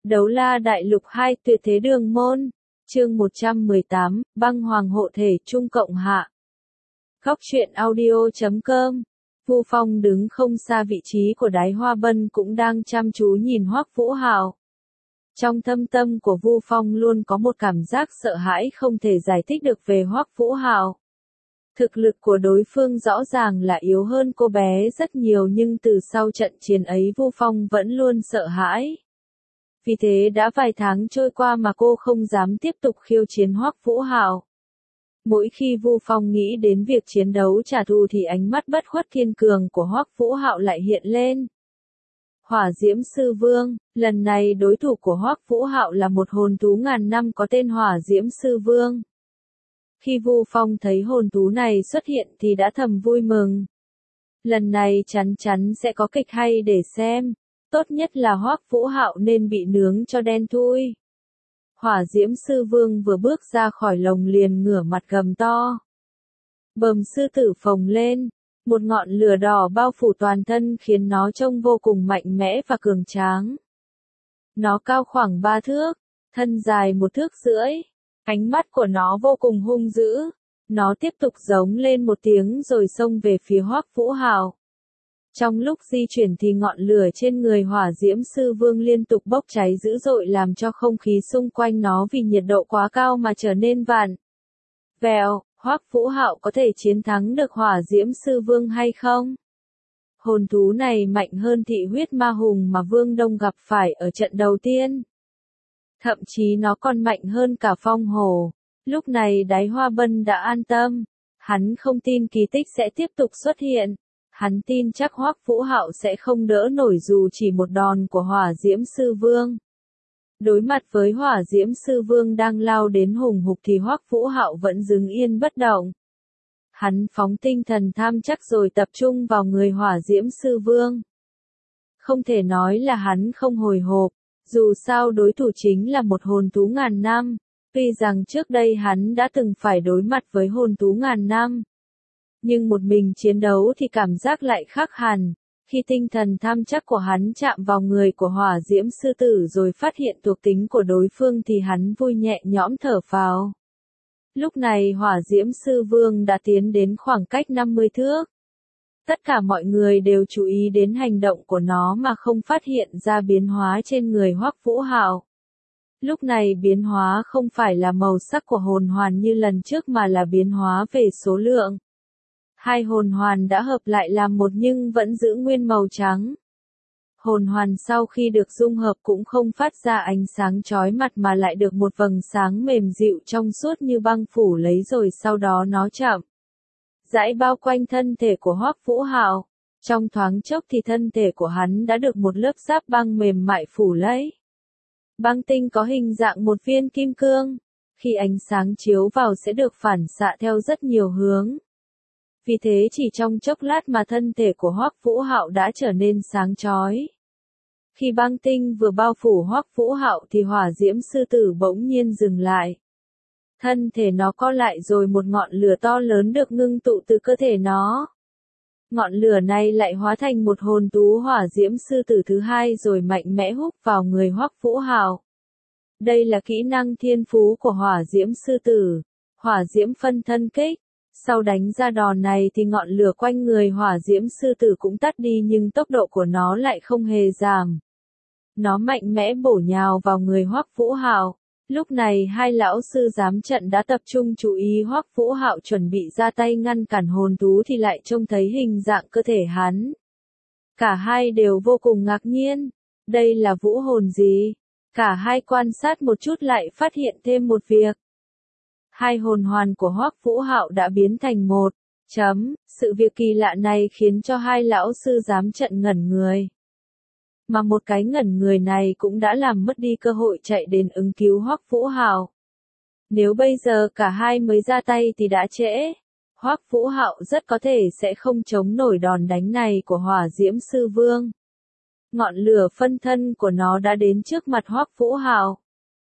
Đấu La Đại Lục 2 Tuyệt Thế Đường Môn, chương 118, Băng Hoàng Hộ Thể Trung Cộng Hạ. Góc truyện audio.com. Vu Phong đứng không xa vị trí của Đái Hoa Bân cũng đang chăm chú nhìn Hoắc Vũ Hạo. Trong thâm tâm của Vu Phong luôn có một cảm giác sợ hãi không thể giải thích được về Hoắc Vũ Hạo. Thực lực của đối phương rõ ràng là yếu hơn cô bé rất nhiều, nhưng từ sau trận chiến ấy Vu Phong vẫn luôn sợ hãi. Vì thế đã vài tháng trôi qua mà cô không dám tiếp tục khiêu chiến Hoắc Vũ Hạo. Mỗi khi Vu Phong nghĩ đến việc chiến đấu trả thù thì ánh mắt bất khuất kiên cường của Hoắc Vũ Hạo lại hiện lên. Hỏa Diễm Sư Vương, lần này đối thủ của Hoắc Vũ Hạo là một hồn thú ngàn năm có tên Hỏa Diễm Sư Vương. Khi Vu Phong thấy hồn thú này xuất hiện thì đã thầm vui mừng. Lần này chắn chắn sẽ có kịch hay để xem. Tốt nhất là Hoắc Vũ Hạo nên bị nướng cho đen thui. Hỏa Diễm Sư Vương vừa bước ra khỏi lồng liền ngửa mặt gầm to. Bờm sư tử phồng lên, một ngọn lửa đỏ bao phủ toàn thân khiến nó trông vô cùng mạnh mẽ và cường tráng. Nó cao khoảng 3 thước, thân dài 1 thước rưỡi, ánh mắt của nó vô cùng hung dữ. Nó tiếp tục giống lên một tiếng rồi xông về phía Hoắc Vũ Hạo. Trong lúc di chuyển thì ngọn lửa trên người Hỏa Diễm Sư Vương liên tục bốc cháy dữ dội làm cho không khí xung quanh nó vì nhiệt độ quá cao mà trở nên vặn vẹo. Hoắc Vũ Hạo có thể chiến thắng được Hỏa Diễm Sư Vương hay không? Hồn thú này mạnh hơn Thị Huyết Ma Hùng mà Vương Đông gặp phải ở trận đầu tiên. Thậm chí nó còn mạnh hơn cả Phong Hổ. Lúc này Đái Hoa Bân đã an tâm. Hắn không tin kỳ tích sẽ tiếp tục xuất hiện. Hắn tin chắc Hoắc Vũ Hạo sẽ không đỡ nổi dù chỉ một đòn của Hỏa Diễm Sư Vương. Đối mặt với Hỏa Diễm Sư Vương đang lao đến hùng hục thì Hoắc Vũ Hạo vẫn đứng yên bất động. Hắn phóng tinh thần tham chắc rồi tập trung vào người Hỏa Diễm Sư Vương. Không thể nói là hắn không hồi hộp, dù sao đối thủ chính là một hồn thú ngàn năm, tuy rằng trước đây hắn đã từng phải đối mặt với hồn thú ngàn năm. Nhưng một mình chiến đấu thì cảm giác lại khác hẳn. Khi tinh thần tham chắc của hắn chạm vào người của Hỏa Diễm Sư Tử rồi phát hiện thuộc tính của đối phương thì hắn vui nhẹ nhõm thở phào. Lúc này Hỏa Diễm Sư Vương đã tiến đến khoảng cách 50 thước. Tất cả mọi người đều chú ý đến hành động của nó mà không phát hiện ra biến hóa trên người Hoắc Vũ Hạo. Lúc này biến hóa không phải là màu sắc của hồn hoàn như lần trước mà là biến hóa về số lượng. Hai hồn hoàn đã hợp lại làm một nhưng vẫn giữ nguyên màu trắng. Hồn hoàn sau khi được dung hợp cũng không phát ra ánh sáng chói mặt mà lại được một vầng sáng mềm dịu trong suốt như băng phủ lấy rồi sau đó nó chậm rãi bao quanh thân thể của Hoắc Vũ Hạo. Trong thoáng chốc thì thân thể của hắn đã được một lớp giáp băng mềm mại phủ lấy. Băng tinh có hình dạng một viên kim cương. Khi ánh sáng chiếu vào sẽ được phản xạ theo rất nhiều hướng. Vì thế chỉ trong chốc lát mà thân thể của Hoắc Vũ Hạo đã trở nên sáng chói. Khi băng tinh vừa bao phủ Hoắc Vũ Hạo thì Hỏa Diễm Sư Tử bỗng nhiên dừng lại. Thân thể nó co lại rồi một ngọn lửa to lớn được ngưng tụ từ cơ thể nó. Ngọn lửa này lại hóa thành một hồn thú Hỏa Diễm Sư Tử thứ hai rồi mạnh mẽ húc vào người Hoắc Vũ Hạo. Đây là kỹ năng thiên phú của Hỏa Diễm Sư Tử, Hỏa Diễm Phân Thân Kích. Sau đánh ra đòn này thì ngọn lửa quanh người Hỏa Diễm Sư Tử cũng tắt đi nhưng tốc độ của nó lại không hề giảm. Nó mạnh mẽ bổ nhào vào người Hoắc Vũ Hạo. Lúc này hai lão sư giám trận đã tập trung chú ý Hoắc Vũ Hạo chuẩn bị ra tay ngăn cản hồn thú thì lại trông thấy hình dạng cơ thể hắn. Cả hai đều vô cùng ngạc nhiên. Đây là vũ hồn gì? Cả hai quan sát một chút lại phát hiện thêm một việc. Hai hồn hoàn của Hoắc Vũ Hạo đã biến thành một. Sự việc kỳ lạ này khiến cho hai lão sư giám trận ngẩn người. Mà một cái ngẩn người này cũng đã làm mất đi cơ hội chạy đến ứng cứu Hoắc Vũ Hạo. Nếu bây giờ cả hai mới ra tay thì đã trễ. Hoắc Vũ Hạo rất có thể sẽ không chống nổi đòn đánh này của Hỏa Diễm Sư Vương. Ngọn lửa phân thân của nó đã đến trước mặt Hoắc Vũ Hạo.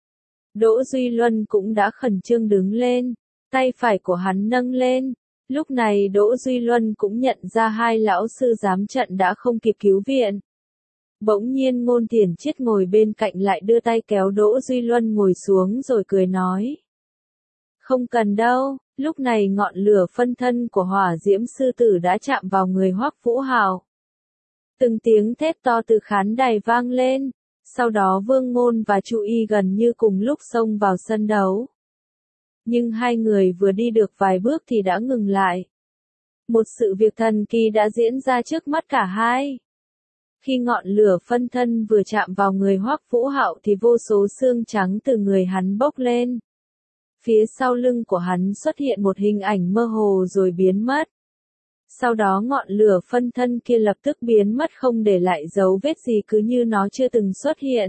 Đỗ Duy Luân cũng đã khẩn trương đứng lên, tay phải của hắn nâng lên. Lúc này Đỗ Duy Luân cũng nhận ra hai lão sư giám trận đã không kịp cứu viện. Bỗng nhiên Ngôn Thiển Chiết ngồi bên cạnh lại đưa tay kéo Đỗ Duy Luân ngồi xuống rồi cười nói. Không cần đâu, lúc này ngọn lửa phân thân của hỏa diễm sư tử đã chạm vào người Hoắc Vũ Hạo. Từng tiếng thét to từ khán đài vang lên, sau đó Vương Ngôn và Chu Y gần như cùng lúc xông vào sân đấu. Nhưng hai người vừa đi được vài bước thì đã ngừng lại. Một sự việc thần kỳ đã diễn ra trước mắt cả hai. Khi ngọn lửa phân thân vừa chạm vào người Hoắc Vũ Hạo thì vô số xương trắng từ người hắn bốc lên. Phía sau lưng của hắn xuất hiện một hình ảnh mơ hồ rồi biến mất. Sau đó ngọn lửa phân thân kia lập tức biến mất không để lại dấu vết gì, cứ như nó chưa từng xuất hiện.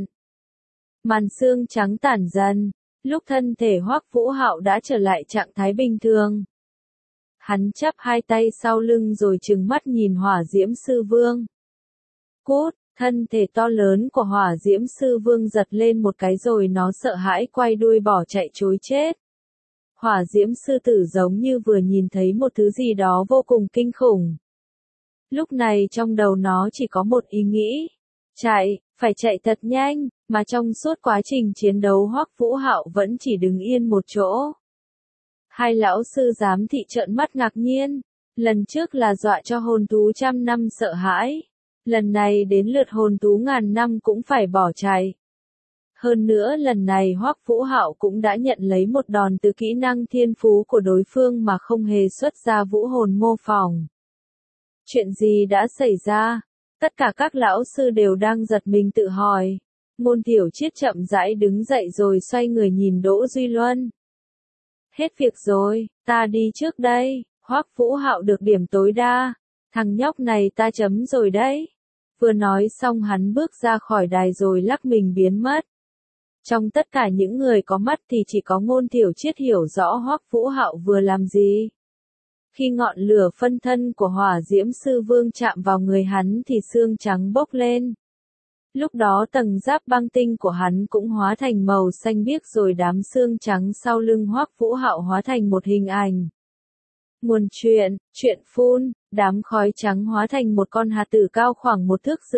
Màn xương trắng tản dần, lúc thân thể Hoắc Vũ Hạo đã trở lại trạng thái bình thường. Hắn chắp hai tay sau lưng rồi trừng mắt nhìn Hỏa Diễm Sư Vương. Cút, thân thể to lớn của Hỏa Diễm Sư Vương giật lên một cái rồi nó sợ hãi quay đuôi bỏ chạy trối chết. Hỏa Diễm Sư Tử giống như vừa nhìn thấy một thứ gì đó vô cùng kinh khủng. Lúc này trong đầu nó chỉ có một ý nghĩ. Chạy, phải chạy thật nhanh, mà trong suốt quá trình chiến đấu Hoắc Vũ Hạo vẫn chỉ đứng yên một chỗ. Hai lão sư giám thị trợn mắt ngạc nhiên. Lần trước là dọa cho hồn thú trăm năm sợ hãi. Lần này đến lượt hồn thú ngàn năm cũng phải bỏ chạy. Hơn nữa lần này Hoắc Vũ Hạo cũng đã nhận lấy một đòn từ kỹ năng thiên phú của đối phương mà không hề xuất ra vũ hồn mô phỏng. Chuyện gì đã xảy ra? Tất cả các lão sư đều đang giật mình tự hỏi. Ngôn Tiểu Chiết chậm rãi đứng dậy rồi xoay người nhìn Đỗ Duy Luân. Hết việc rồi, ta đi trước đây. Hoắc Vũ Hạo được điểm tối đa. Thằng nhóc này ta chấm rồi đấy. Vừa nói xong hắn bước ra khỏi đài rồi lắc mình biến mất. Trong tất cả những người có mắt thì chỉ có Ngôn Tiểu Chiết hiểu rõ Hoắc Vũ Hạo vừa làm gì. Khi ngọn lửa phân thân của Hỏa Diễm Sư Vương chạm vào người hắn thì xương trắng bốc lên. Lúc đó tầng giáp băng tinh của hắn cũng hóa thành màu xanh biếc rồi đám xương trắng sau lưng Hoắc Vũ Hạo hóa thành một hình ảnh. Nguồn chuyện, truyện phun, đám khói trắng hóa thành một con hạt tử cao khoảng 1,5 thước.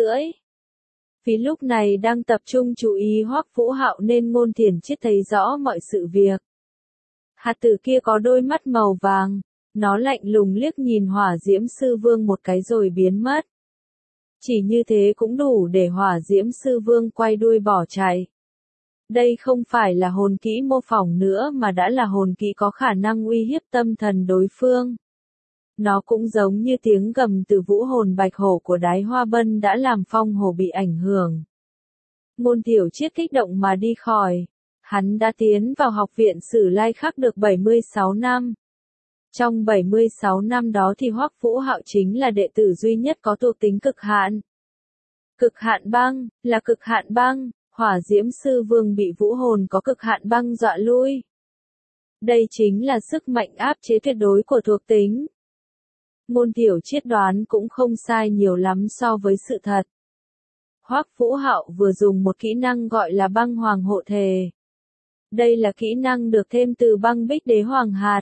Vì lúc này đang tập trung chú ý Hoắc Vũ Hạo nên Ngôn Thiển Chiết thấy rõ mọi sự việc. Hạt tử kia có đôi mắt màu vàng, nó lạnh lùng liếc nhìn Hỏa Diễm Sư Vương một cái rồi biến mất. Chỉ như thế cũng đủ để Hỏa Diễm Sư Vương quay đuôi bỏ chạy. Đây không phải là hồn kỹ mô phỏng nữa mà đã là hồn kỹ có khả năng uy hiếp tâm thần đối phương. Nó cũng giống như tiếng gầm từ vũ hồn bạch hổ của Đái Hoa Bân đã làm phong hổ bị ảnh hưởng. Ngôn Tiểu Chiết kích động mà đi khỏi. Hắn đã tiến vào học viện Sử Lai Khắc được 76 năm. Trong 76 năm đó thì Hoắc Vũ Hạo chính là đệ tử duy nhất có thuộc tính cực hạn. Cực hạn băng, là cực hạn băng, Hỏa Diễm Sư Vương bị vũ hồn có cực hạn băng dọa lui. Đây chính là sức mạnh áp chế tuyệt đối của thuộc tính. Ngôn Tiểu Chiết đoán cũng không sai nhiều lắm so với sự thật. Hoắc Vũ Hạo vừa dùng một kỹ năng gọi là băng hoàng hộ thể. Đây là kỹ năng được thêm từ băng bích đế hoàng hạt.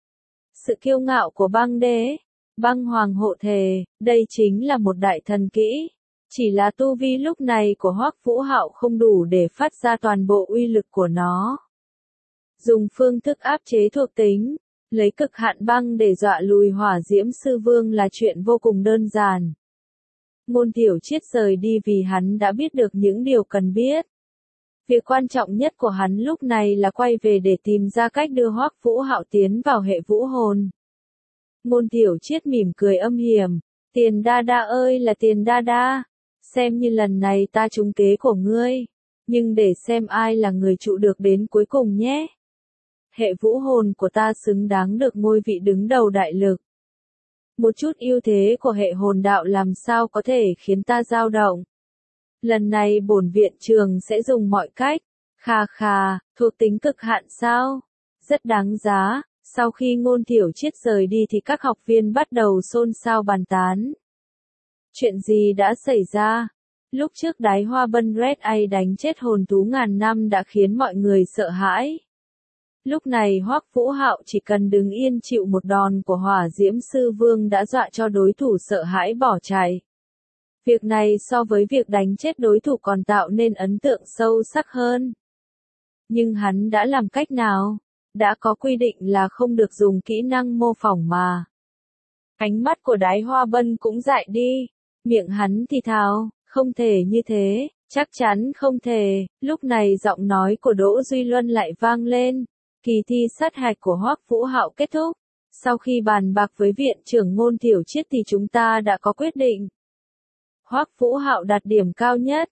Sự kiêu ngạo của băng đế, băng hoàng hộ thể, đây chính là một đại thần kỹ. Chỉ là tu vi lúc này của Hoắc Vũ Hạo không đủ để phát ra toàn bộ uy lực của nó. Dùng phương thức áp chế thuộc tính, lấy cực hạn băng để dọa lùi Hỏa Diễm Sư Vương là chuyện vô cùng đơn giản. Ngôn Tiểu Chiết rời đi vì hắn đã biết được những điều cần biết. Việc quan trọng nhất của hắn lúc này là quay về để tìm ra cách đưa Hoắc Vũ Hạo tiến vào hệ vũ hồn. Ngôn Tiểu Chiết mỉm cười âm hiểm, Tiền Đa Đa ơi là Tiền Đa Đa, xem như lần này ta trúng kế của ngươi, nhưng để xem ai là người trụ được đến cuối cùng nhé. Hệ vũ hồn của ta xứng đáng được ngôi vị đứng đầu đại lực. Một chút ưu thế của hệ hồn đạo làm sao có thể khiến ta dao động. Lần này bổn viện trường sẽ dùng mọi cách. Khà khà, thuộc tính cực hạn sao? Rất đáng giá. Sau khi Ngôn Tiểu Chiết rời đi thì các học viên bắt đầu xôn xao bàn tán. Chuyện gì đã xảy ra? Lúc trước Đái Hoa Bân Red Eye đánh chết hồn thú ngàn năm đã khiến mọi người sợ hãi. Lúc này Hoắc Vũ Hạo chỉ cần đứng yên chịu một đòn của Hỏa Diễm Sư Vương đã dọa cho đối thủ sợ hãi bỏ chạy. Việc này so với việc đánh chết đối thủ còn tạo nên ấn tượng sâu sắc hơn. Nhưng hắn đã làm cách nào? Đã có quy định là không được dùng kỹ năng mô phỏng mà. Ánh mắt của Đái Hoa Bân cũng dại đi. Miệng hắn thì thào, không thể như thế, chắc chắn không thể. Lúc này giọng nói của Đỗ Duy Luân lại vang lên. Kỳ thi sát hạch của Hoắc Vũ Hạo kết thúc. Sau khi bàn bạc với viện trưởng Ngôn Thiểu Triết thì chúng ta đã có quyết định. Hoắc Vũ Hạo đạt điểm cao nhất,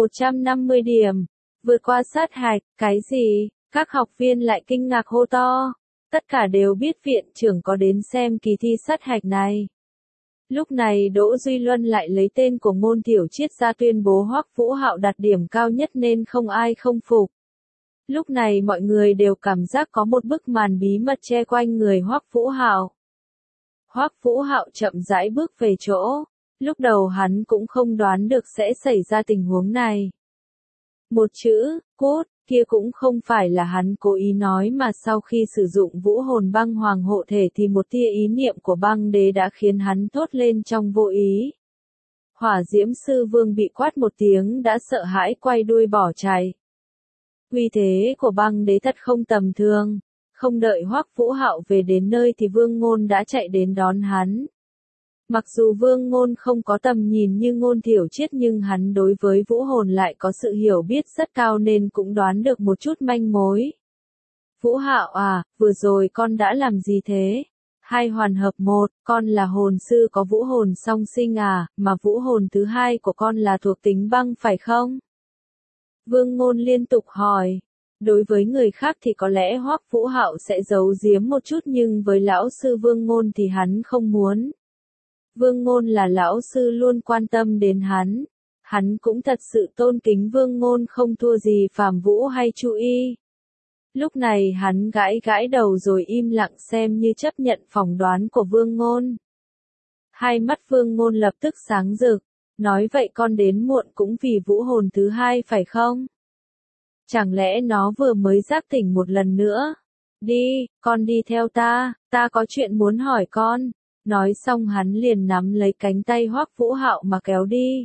150 điểm. Vượt qua sát hạch, cái gì? Các học viên lại kinh ngạc hô to. Tất cả đều biết viện trưởng có đến xem kỳ thi sát hạch này. Lúc này Đỗ Duy Luân lại lấy tên của Ngôn Thiểu Triết ra tuyên bố Hoắc Vũ Hạo đạt điểm cao nhất nên không ai không phục. Lúc này mọi người đều cảm giác có một bức màn bí mật che quanh người Hoắc Vũ Hạo. Hoắc Vũ Hạo chậm rãi bước về chỗ. Lúc đầu hắn cũng không đoán được sẽ xảy ra tình huống này. Một chữ, cốt, kia cũng không phải là hắn cố ý nói mà sau khi sử dụng vũ hồn băng hoàng hộ thể thì một tia ý niệm của băng đế đã khiến hắn thốt lên trong vô ý. Hỏa diễm sư vương bị quát một tiếng đã sợ hãi quay đuôi bỏ chạy. Uy thế của băng đế thật không tầm thường. Không đợi Hoắc Vũ Hạo về đến nơi thì Vương Ngôn đã chạy đến đón hắn. Mặc dù Vương Ngôn không có tầm nhìn như Ngôn Thiểu Triết nhưng hắn đối với vũ hồn lại có sự hiểu biết rất cao nên cũng đoán được một chút manh mối. Vũ Hạo à, vừa rồi con đã làm gì thế? Hai hoàn hợp một, con là hồn sư có vũ hồn song sinh à, mà vũ hồn thứ hai của con là thuộc tính băng phải không? Vương Ngôn liên tục hỏi. Đối với người khác thì có lẽ Hoắc Vũ Hạo sẽ giấu giếm một chút nhưng với lão sư Vương Ngôn thì hắn không muốn. Vương Ngôn là lão sư luôn quan tâm đến hắn. Hắn cũng thật sự tôn kính Vương Ngôn không thua gì Phàm Vũ hay Chu Y. Lúc này hắn gãi gãi đầu rồi im lặng xem như chấp nhận phỏng đoán của Vương Ngôn. Hai mắt Vương Ngôn lập tức sáng rực. Nói vậy con đến muộn cũng vì vũ hồn thứ hai phải không? Chẳng lẽ nó vừa mới giác tỉnh một lần nữa? Đi, con đi theo ta có chuyện muốn hỏi con. Nói xong hắn liền nắm lấy cánh tay Hoắc Vũ Hạo mà kéo đi.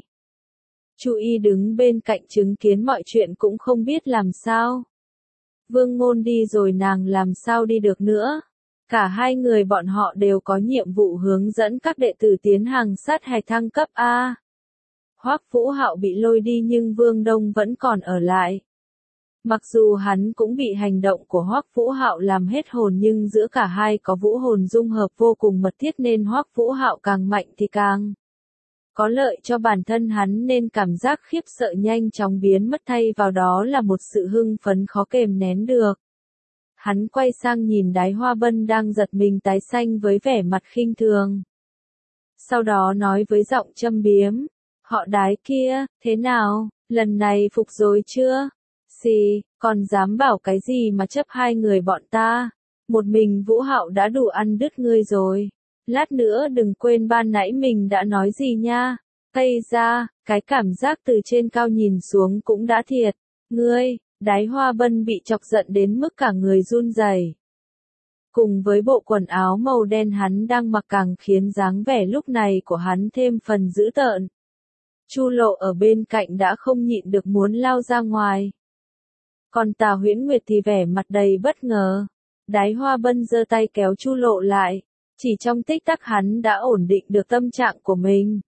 Chu Y đứng bên cạnh chứng kiến mọi chuyện cũng không biết làm sao. Vương Ngôn đi rồi nàng làm sao đi được nữa. Cả hai người bọn họ đều có nhiệm vụ hướng dẫn các đệ tử tiến hành sát hạch thăng cấp A. Hoắc Vũ Hạo bị lôi đi nhưng Vương Đông vẫn còn ở lại. Mặc dù hắn cũng bị hành động của Hoắc Vũ Hạo làm hết hồn nhưng giữa cả hai có vũ hồn dung hợp vô cùng mật thiết nên Hoắc Vũ Hạo càng mạnh thì càng có lợi cho bản thân hắn nên cảm giác khiếp sợ nhanh chóng biến mất thay vào đó là một sự hưng phấn khó kềm nén được. Hắn quay sang nhìn Đái Hoa Bân đang giật mình tái xanh với vẻ mặt khinh thường. Sau đó nói với giọng châm biếm, họ Đái kia, thế nào, lần này phục rồi chưa? Xì, còn dám bảo cái gì mà chấp hai người bọn ta? Một mình Vũ Hạo đã đủ ăn đứt ngươi rồi. Lát nữa đừng quên ban nãy mình đã nói gì nha. Tây ra, cái cảm giác từ trên cao nhìn xuống cũng đã thiệt. Ngươi, Đái Hoa Bân bị chọc giận đến mức cả người run rẩy. Cùng với bộ quần áo màu đen hắn đang mặc càng khiến dáng vẻ lúc này của hắn thêm phần dữ tợn. Chu Lộ ở bên cạnh đã không nhịn được muốn lao ra ngoài. Còn Tà Huyễn Nguyệt thì vẻ mặt đầy bất ngờ. Đái Hoa Bân giơ tay kéo Chu Lộ lại. Chỉ trong tích tắc hắn đã ổn định được tâm trạng của mình.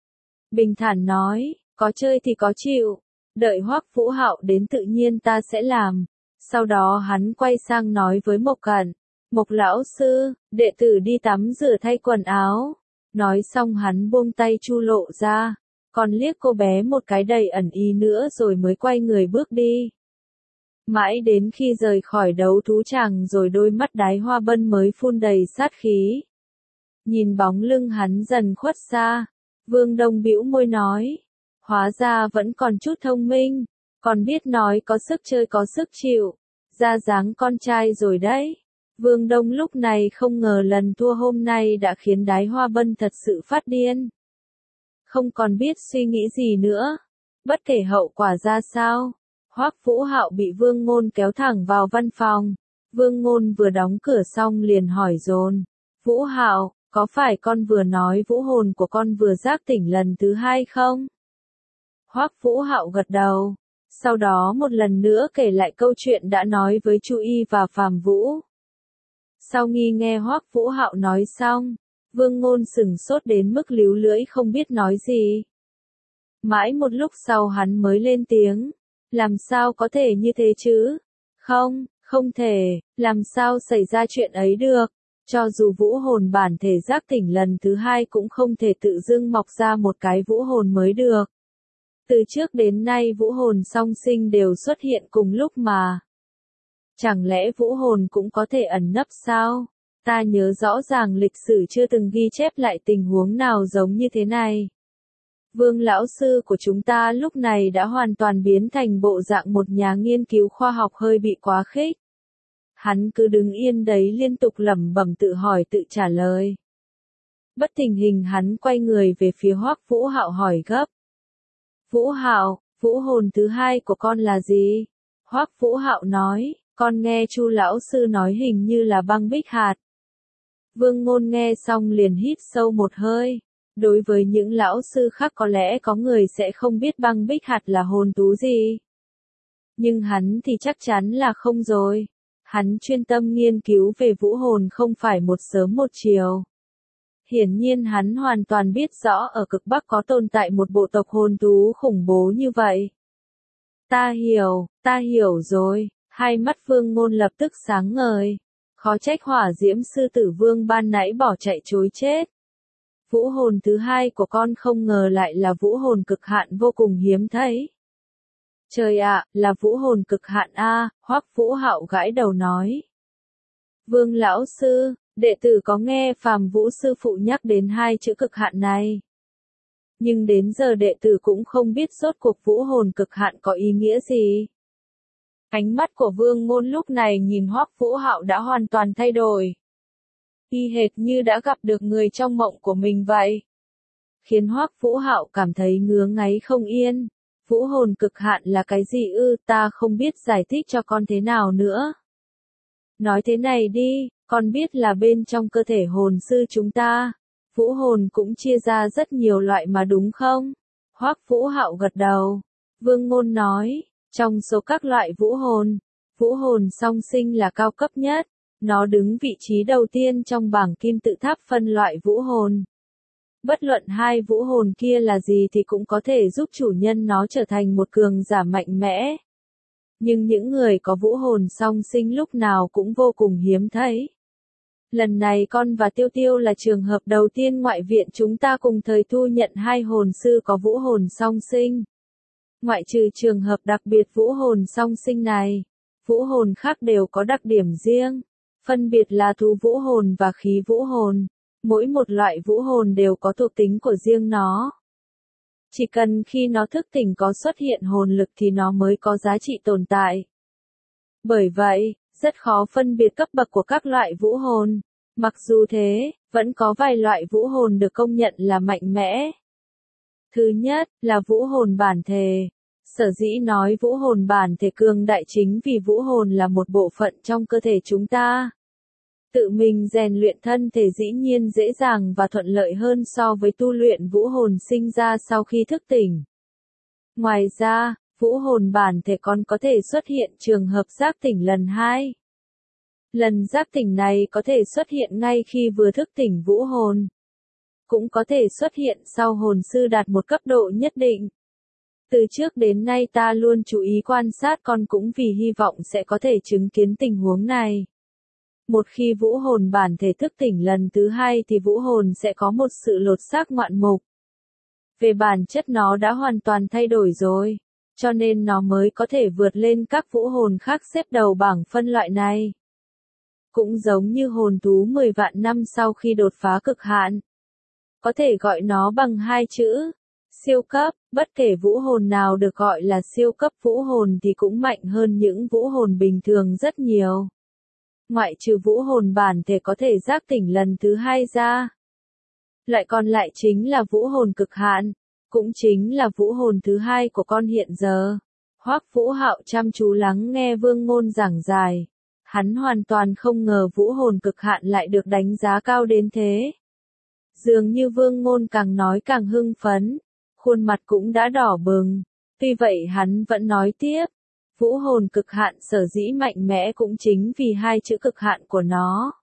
Bình thản nói, có chơi thì có chịu. Đợi Hoắc Vũ Hạo đến tự nhiên ta sẽ làm. Sau đó hắn quay sang nói với Mộc Cẩn. Mộc lão sư, đệ tử đi tắm rửa thay quần áo. Nói xong hắn buông tay Chu Lộ ra. Còn liếc cô bé một cái đầy ẩn ý nữa rồi mới quay người bước đi. Mãi đến khi rời khỏi đấu thú tràng rồi đôi mắt Đái Hoa Bân mới phun đầy sát khí. Nhìn bóng lưng hắn dần khuất xa, Vương Đông bĩu môi nói, hóa ra vẫn còn chút thông minh, còn biết nói có sức chơi có sức chịu, ra dáng con trai rồi đấy. Vương Đông lúc này không ngờ lần thua hôm nay đã khiến Đái Hoa Bân thật sự phát điên. Không còn biết suy nghĩ gì nữa, bất kể hậu quả ra sao. Hoắc Vũ Hạo bị Vương Ngôn kéo thẳng vào văn phòng. Vương Ngôn vừa đóng cửa xong liền hỏi dồn. Vũ Hạo, Có phải con vừa nói vũ hồn của con vừa giác tỉnh lần thứ 2 không? Hoắc Vũ Hạo gật đầu. Sau đó một lần nữa kể lại câu chuyện đã nói với Chu Y và Phàm Vũ. Sau nghe Hoắc Vũ Hạo nói xong, Vương Ngôn sửng sốt đến mức líu lưỡi không biết nói gì. Mãi một lúc sau hắn mới lên tiếng, làm sao có thể như thế chứ? Không, không thể, làm sao xảy ra chuyện ấy được? Cho dù vũ hồn bản thể giác tỉnh lần thứ 2 cũng không thể tự dưng mọc ra một cái vũ hồn mới được. Từ trước đến nay vũ hồn song sinh đều xuất hiện cùng lúc mà. Chẳng lẽ vũ hồn cũng có thể ẩn nấp sao? Ta nhớ rõ ràng lịch sử chưa từng ghi chép lại tình huống nào giống như thế này. Vương lão sư của chúng ta lúc này đã hoàn toàn biến thành bộ dạng một nhà nghiên cứu khoa học hơi bị quá khích. Hắn cứ đứng yên đấy liên tục lẩm bẩm tự hỏi tự trả lời. Bất thình lình hắn quay người về phía Hoắc Vũ Hạo hỏi gấp. Vũ Hạo, vũ hồn thứ 2 của con là gì? Hoắc Vũ Hạo nói, con nghe Chu lão sư nói hình như là băng bích hạt. Vương Ngôn nghe xong liền hít sâu một hơi. Đối với những lão sư khác có lẽ có người sẽ không biết băng bích hạt là hồn thú gì. Nhưng hắn thì chắc chắn là không rồi. Hắn chuyên tâm nghiên cứu về vũ hồn không phải một sớm một chiều. Hiển nhiên hắn hoàn toàn biết rõ ở cực Bắc có tồn tại một bộ tộc hồn thú khủng bố như vậy. Ta hiểu rồi, hai mắt Vương Ngôn lập tức sáng ngời. Khó trách Hỏa Diễm Sư Tử Vương ban nãy bỏ chạy trối chết. Vũ hồn thứ 2 của con không ngờ lại là vũ hồn cực hạn vô cùng hiếm thấy. Trời ạ, là vũ hồn cực hạn a, Hoắc Vũ Hạo gãi đầu nói. Vương lão sư, đệ tử có nghe Phàm Vũ sư phụ nhắc đến 2 chữ cực hạn này. Nhưng đến giờ đệ tử cũng không biết rốt cuộc vũ hồn cực hạn có ý nghĩa gì. Ánh mắt của Vương Ngôn lúc này nhìn Hoắc Vũ Hạo đã hoàn toàn thay đổi. Y hệt như đã gặp được người trong mộng của mình vậy. Khiến Hoắc Vũ Hạo cảm thấy ngứa ngáy không yên. Vũ hồn cực hạn là cái gì ư, ta không biết giải thích cho con thế nào nữa. Nói thế này đi, con biết là bên trong cơ thể hồn sư chúng ta, vũ hồn cũng chia ra rất nhiều loại mà đúng không? Hoắc Vũ Hạo gật đầu. Vương Ngôn nói, trong số các loại vũ hồn song sinh là cao cấp nhất. Nó đứng vị trí đầu tiên trong bảng kim tự tháp phân loại vũ hồn. Bất luận 2 vũ hồn kia là gì thì cũng có thể giúp chủ nhân nó trở thành một cường giả mạnh mẽ. Nhưng những người có vũ hồn song sinh lúc nào cũng vô cùng hiếm thấy. Lần này con và Tiêu Tiêu là trường hợp đầu tiên ngoại viện chúng ta cùng thời thu nhận 2 hồn sư có vũ hồn song sinh. Ngoại trừ trường hợp đặc biệt vũ hồn song sinh này, vũ hồn khác đều có đặc điểm riêng. Phân biệt là thú vũ hồn và khí vũ hồn. Mỗi một loại vũ hồn đều có thuộc tính của riêng nó. Chỉ cần khi nó thức tỉnh có xuất hiện hồn lực thì nó mới có giá trị tồn tại. Bởi vậy, rất khó phân biệt cấp bậc của các loại vũ hồn. Mặc dù thế, vẫn có vài loại vũ hồn được công nhận là mạnh mẽ. Thứ nhất, là vũ hồn bản thể. Sở dĩ nói vũ hồn bản thể cường đại chính vì vũ hồn là một bộ phận trong cơ thể chúng ta. Tự mình rèn luyện thân thể dĩ nhiên dễ dàng và thuận lợi hơn so với tu luyện vũ hồn sinh ra sau khi thức tỉnh. Ngoài ra, vũ hồn bản thể còn có thể xuất hiện trường hợp giác tỉnh lần 2. Lần giác tỉnh này có thể xuất hiện ngay khi vừa thức tỉnh vũ hồn. Cũng có thể xuất hiện sau hồn sư đạt một cấp độ nhất định. Từ trước đến nay ta luôn chú ý quan sát con cũng vì hy vọng sẽ có thể chứng kiến tình huống này. Một khi vũ hồn bản thể thức tỉnh lần thứ 2 thì vũ hồn sẽ có một sự lột xác ngoạn mục. Về bản chất nó đã hoàn toàn thay đổi rồi, cho nên nó mới có thể vượt lên các vũ hồn khác xếp đầu bảng phân loại này. Cũng giống như hồn thú 10 vạn năm sau khi đột phá cực hạn. Có thể gọi nó bằng 2 chữ. Siêu cấp, bất kể vũ hồn nào được gọi là siêu cấp vũ hồn thì cũng mạnh hơn những vũ hồn bình thường rất nhiều. Ngoại trừ vũ hồn bản thể có thể giác tỉnh lần thứ 2 ra. Loại còn lại chính là vũ hồn cực hạn, cũng chính là vũ hồn thứ 2 của con hiện giờ. Hoắc Vũ Hạo chăm chú lắng nghe Vương Ngôn giảng giải. Hắn hoàn toàn không ngờ vũ hồn cực hạn lại được đánh giá cao đến thế. Dường như Vương Ngôn càng nói càng hưng phấn, khuôn mặt cũng đã đỏ bừng. Tuy vậy hắn vẫn nói tiếp, vũ hồn cực hạn sở dĩ mạnh mẽ cũng chính vì hai chữ cực hạn của nó.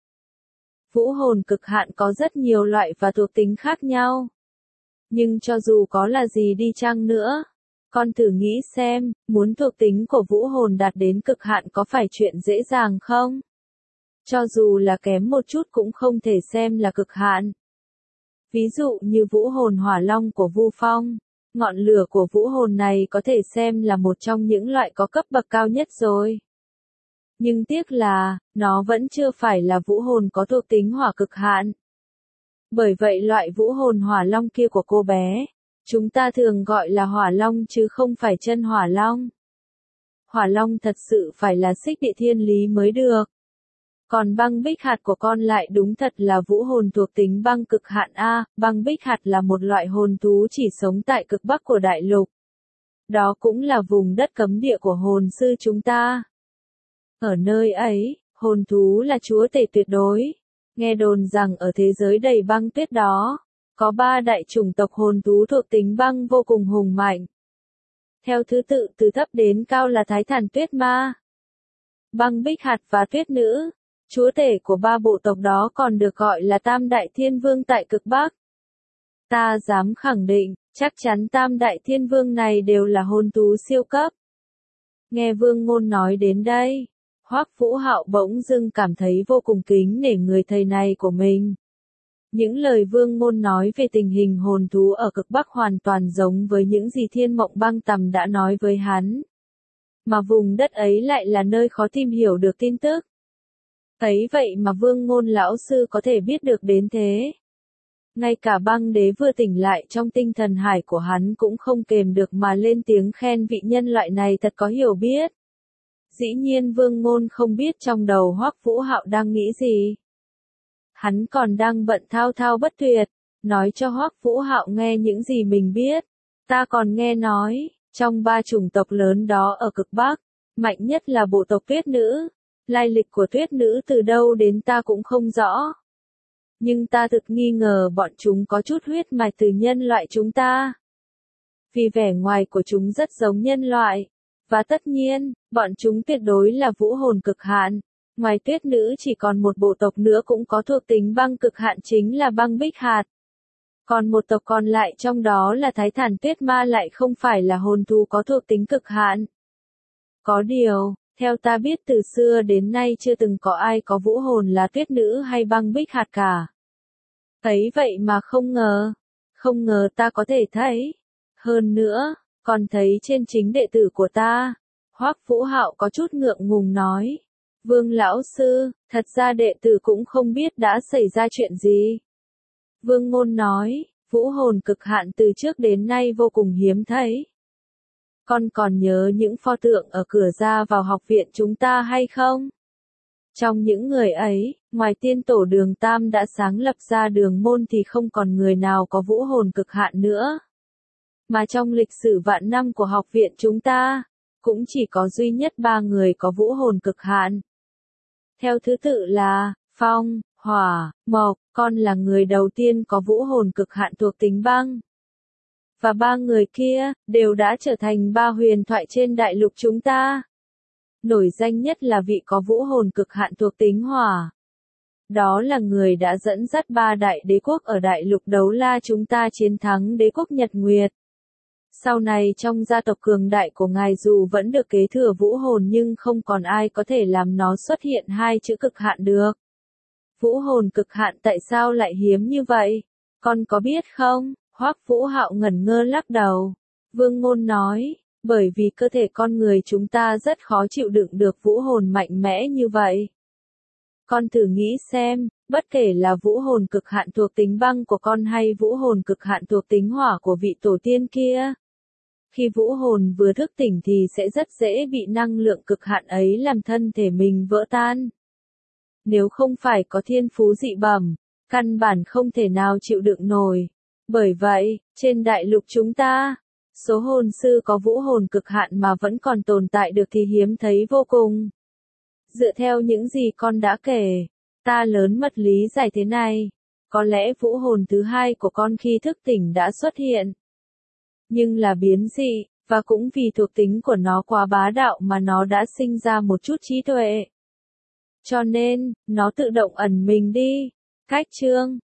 Vũ hồn cực hạn có rất nhiều loại và thuộc tính khác nhau. Nhưng cho dù có là gì đi chăng nữa, con thử nghĩ xem, muốn thuộc tính của vũ hồn đạt đến cực hạn có phải chuyện dễ dàng không? Cho dù là kém một chút cũng không thể xem là cực hạn. Ví dụ như vũ hồn hỏa long của Vu Phong, ngọn lửa của vũ hồn này có thể xem là một trong những loại có cấp bậc cao nhất rồi. Nhưng tiếc là, nó vẫn chưa phải là vũ hồn có thuộc tính hỏa cực hạn. Bởi vậy loại vũ hồn hỏa long kia của cô bé, chúng ta thường gọi là hỏa long chứ không phải chân hỏa long. Hỏa long thật sự phải là xích địa thiên lý mới được. Còn băng bích hạt của con lại đúng thật là vũ hồn thuộc tính băng cực hạn A, băng bích hạt là một loại hồn thú chỉ sống tại cực bắc của đại lục. Đó cũng là vùng đất cấm địa của hồn sư chúng ta. Ở nơi ấy, hồn thú là chúa tể tuyệt đối. Nghe đồn rằng ở thế giới đầy băng tuyết đó, có 3 đại chủng tộc hồn thú thuộc tính băng vô cùng hùng mạnh. Theo thứ tự từ thấp đến cao là Thái Thản Tuyết Ma, Băng Bích Hạt và Tuyết Nữ. Chúa tể của 3 bộ tộc đó còn được gọi là Tam Đại Thiên Vương tại cực Bắc. Ta dám khẳng định, chắc chắn Tam Đại Thiên Vương này đều là hồn thú siêu cấp. Nghe Vương Ngôn nói đến đây, Hoắc Vũ Hạo bỗng dưng cảm thấy vô cùng kính nể người thầy này của mình. Những lời Vương Ngôn nói về tình hình hồn thú ở cực Bắc hoàn toàn giống với những gì Thiên Mộng Băng Tầm đã nói với hắn. Mà vùng đất ấy lại là nơi khó tìm hiểu được tin tức. Ấy vậy mà Vương Ngôn lão sư có thể biết được đến thế. Ngay cả băng đế vừa tỉnh lại trong tinh thần hải của hắn cũng không kềm được mà lên tiếng khen vị nhân loại này thật có hiểu biết. Dĩ nhiên Vương Ngôn không biết trong đầu Hoắc Vũ Hạo đang nghĩ gì. Hắn còn đang bận thao thao bất tuyệt, nói cho Hoắc Vũ Hạo nghe những gì mình biết. Ta còn nghe nói, trong 3 chủng tộc lớn đó ở cực Bắc, mạnh nhất là bộ tộc Tuyết Nữ. Lai lịch của Tuyết Nữ từ đâu đến ta cũng không rõ. Nhưng ta thực nghi ngờ bọn chúng có chút huyết mạch từ nhân loại chúng ta. Vì vẻ ngoài của chúng rất giống nhân loại. Và tất nhiên, bọn chúng tuyệt đối là vũ hồn cực hạn. Ngoài Tuyết Nữ chỉ còn một bộ tộc nữa cũng có thuộc tính băng cực hạn chính là băng bích hạt. Còn một tộc còn lại trong đó là Thái Thản Tuyết Ma lại không phải là hồn thú có thuộc tính cực hạn. Có điều, theo ta biết từ xưa đến nay chưa từng có ai có vũ hồn là Tuyết Nữ hay băng bích hạt cả. Thấy vậy mà không ngờ ta có thể thấy. Hơn nữa, còn thấy trên chính đệ tử của ta. Hoắc Vũ Hạo có chút ngượng ngùng nói. Vương lão sư, thật ra đệ tử cũng không biết đã xảy ra chuyện gì. Vương Ngôn nói, vũ hồn cực hạn từ trước đến nay vô cùng hiếm thấy. Con còn nhớ những pho tượng ở cửa ra vào học viện chúng ta hay không? Trong những người ấy, ngoài tiên tổ Đường Tam đã sáng lập ra đường môn thì không còn người nào có vũ hồn cực hạn nữa. Mà trong lịch sử vạn năm của học viện chúng ta, cũng chỉ có duy nhất 3 người có vũ hồn cực hạn. Theo thứ tự là, Phong, Hỏa, Mộc, con là người đầu tiên có vũ hồn cực hạn thuộc tính băng. Và 3 người kia, đều đã trở thành 3 huyền thoại trên đại lục chúng ta. Nổi danh nhất là vị có vũ hồn cực hạn thuộc tính hỏa. Đó là người đã dẫn dắt 3 đại đế quốc ở đại lục Đấu La chúng ta chiến thắng đế quốc Nhật Nguyệt. Sau này trong gia tộc cường đại của ngài dù vẫn được kế thừa vũ hồn nhưng không còn ai có thể làm nó xuất hiện 2 chữ cực hạn được. Vũ hồn cực hạn tại sao lại hiếm như vậy? Con có biết không? Hoắc Vũ Hạo ngẩn ngơ lắc đầu. Vương Ngôn nói, bởi vì cơ thể con người chúng ta rất khó chịu đựng được vũ hồn mạnh mẽ như vậy. Con thử nghĩ xem, bất kể là vũ hồn cực hạn thuộc tính băng của con hay vũ hồn cực hạn thuộc tính hỏa của vị tổ tiên kia. Khi vũ hồn vừa thức tỉnh thì sẽ rất dễ bị năng lượng cực hạn ấy làm thân thể mình vỡ tan. Nếu không phải có thiên phú dị bẩm, căn bản không thể nào chịu đựng nổi. Bởi vậy, trên đại lục chúng ta, số hồn sư có vũ hồn cực hạn mà vẫn còn tồn tại được thì hiếm thấy vô cùng. Dựa theo những gì con đã kể, ta lớn mật lý giải thế này. Có lẽ vũ hồn thứ hai của con khi thức tỉnh đã xuất hiện. Nhưng là biến dị, và cũng vì thuộc tính của nó quá bá đạo mà nó đã sinh ra một chút trí tuệ. Cho nên, nó tự động ẩn mình đi. Cách chương